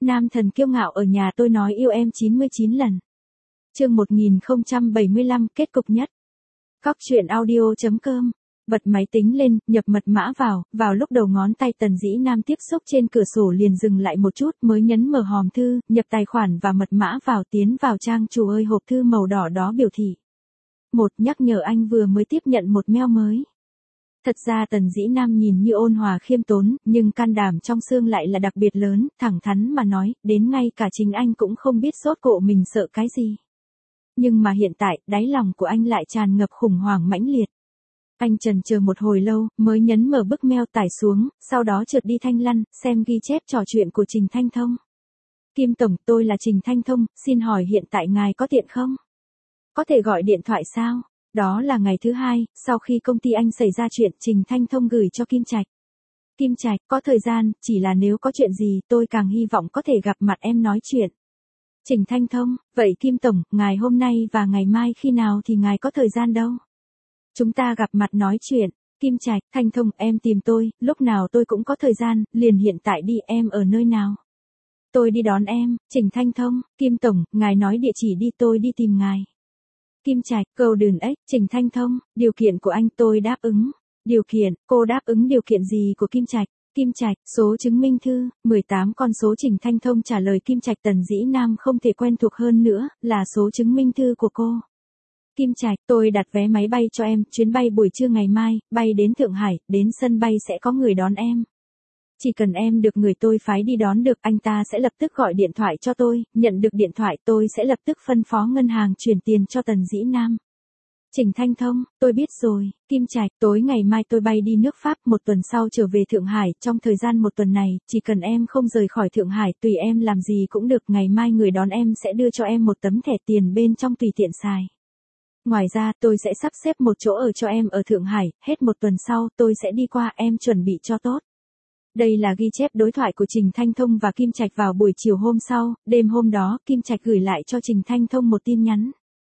Nam thần kiêu ngạo ở nhà tôi nói yêu em 99 lần. Chương 1075 kết cục nhất. Cóc truyện audio.com. Bật máy tính lên, nhập mật mã vào lúc đầu ngón tay Tần Dĩ Nam tiếp xúc trên cửa sổ liền dừng lại một chút mới nhấn mở hòm thư, nhập tài khoản và mật mã vào tiến vào trang chủ ơi hộp thư màu đỏ đó biểu thị. Nhắc nhở anh vừa mới tiếp nhận một mail mới. Thật ra Tần Dĩ Nam nhìn như ôn hòa khiêm tốn, nhưng can đảm trong xương lại là đặc biệt lớn, thẳng thắn mà nói, đến ngay cả chính anh cũng không biết rốt cuộc mình sợ cái gì. Nhưng mà hiện tại, đáy lòng của anh lại tràn ngập khủng hoảng mãnh liệt. Anh chần chờ một hồi lâu, mới nhấn mở bức mail tải xuống, sau đó trượt đi Thanh Lăn, xem ghi chép trò chuyện của Trình Thanh Thông. Kim Tổng, tôi là Trình Thanh Thông, xin hỏi hiện tại ngài có tiện không? Có thể gọi điện thoại sao? Đó là ngày thứ hai, sau khi công ty anh xảy ra chuyện Trình Thanh Thông gửi cho Kim Trạch. Kim Trạch, có thời gian, chỉ là nếu có chuyện gì tôi càng hy vọng có thể gặp mặt em nói chuyện. Trình Thanh Thông, vậy Kim Tổng, ngài hôm nay và ngày mai khi nào thì ngài có thời gian đâu? Chúng ta gặp mặt nói chuyện. Kim Trạch, Thanh Thông, em tìm tôi, lúc nào tôi cũng có thời gian, liền hiện tại đi, em ở nơi nào? Tôi đi đón em. Trình Thanh Thông, Kim Tổng, ngài nói địa chỉ đi tôi đi tìm ngài. Kim Trạch, Golden X, Trình Thanh Thông, điều kiện của anh tôi đáp ứng. Điều kiện, cô đáp ứng điều kiện gì của Kim Trạch? Kim Trạch, số chứng minh thư, 18 con số. Trình Thanh Thông trả lời Kim Trạch Tần Dĩ Nam không thể quen thuộc hơn nữa, là số chứng minh thư của cô. Kim Trạch, tôi đặt vé máy bay cho em, chuyến bay buổi trưa ngày mai, bay đến Thượng Hải, đến sân bay sẽ có người đón em. Chỉ cần em được người tôi phái đi đón được, anh ta sẽ lập tức gọi điện thoại cho tôi, nhận được điện thoại tôi sẽ lập tức phân phó ngân hàng chuyển tiền cho Tần Dĩ Nam. Trình Thanh Thông, tôi biết rồi. Kim Trạch, tối ngày mai tôi bay đi nước Pháp, một tuần sau trở về Thượng Hải, trong thời gian một tuần này, chỉ cần em không rời khỏi Thượng Hải, tùy em làm gì cũng được, ngày mai người đón em sẽ đưa cho em một tấm thẻ tiền bên trong tùy tiện xài. Ngoài ra, tôi sẽ sắp xếp một chỗ ở cho em ở Thượng Hải, hết một tuần sau, tôi sẽ đi qua, em chuẩn bị cho tốt. Đây là ghi chép đối thoại của Trình Thanh Thông và Kim Trạch vào buổi chiều hôm sau, đêm hôm đó, Kim Trạch gửi lại cho Trình Thanh Thông một tin nhắn.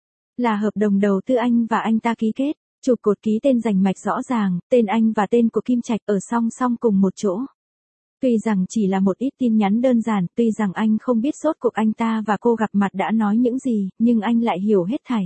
Là hợp đồng đầu tư anh và anh ta ký kết, chụp cột ký tên rành mạch rõ ràng, tên anh và tên của Kim Trạch ở song song cùng một chỗ. Tuy rằng chỉ là một ít tin nhắn đơn giản, tuy rằng anh không biết rốt cuộc anh ta và cô gặp mặt đã nói những gì, nhưng anh lại hiểu hết thảy.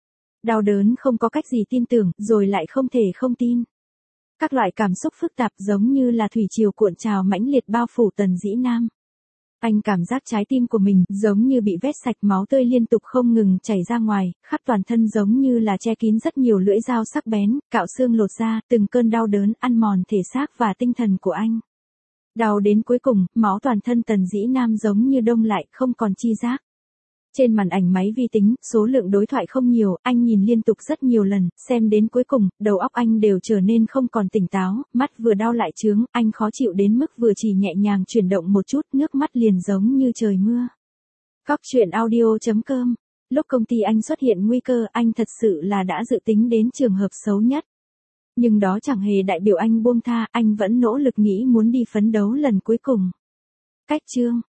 Đau đớn không có cách gì tin tưởng, rồi lại không thể không tin. Các loại cảm xúc phức tạp giống như là thủy triều cuộn trào mãnh liệt bao phủ Tần Dĩ Nam. Anh cảm giác trái tim của mình giống như bị vét sạch, máu tươi liên tục không ngừng chảy ra ngoài, khắp toàn thân giống như là che kín rất nhiều lưỡi dao sắc bén, cạo xương lột da, từng cơn đau đớn ăn mòn thể xác và tinh thần của anh. Đau đến cuối cùng, máu toàn thân Tần Dĩ Nam giống như đông lại, không còn chi giác. Trên màn ảnh máy vi tính, số lượng đối thoại không nhiều, anh nhìn liên tục rất nhiều lần, xem đến cuối cùng, đầu óc anh đều trở nên không còn tỉnh táo, mắt vừa đau lại chướng, anh khó chịu đến mức vừa chỉ nhẹ nhàng chuyển động một chút, nước mắt liền giống như trời mưa. Cóc truyện audio.com. Lúc công ty anh xuất hiện nguy cơ, anh thật sự là đã dự tính đến trường hợp xấu nhất. Nhưng đó chẳng hề đại biểu anh buông tha, anh vẫn nỗ lực nghĩ muốn đi phấn đấu lần cuối cùng. Cách chương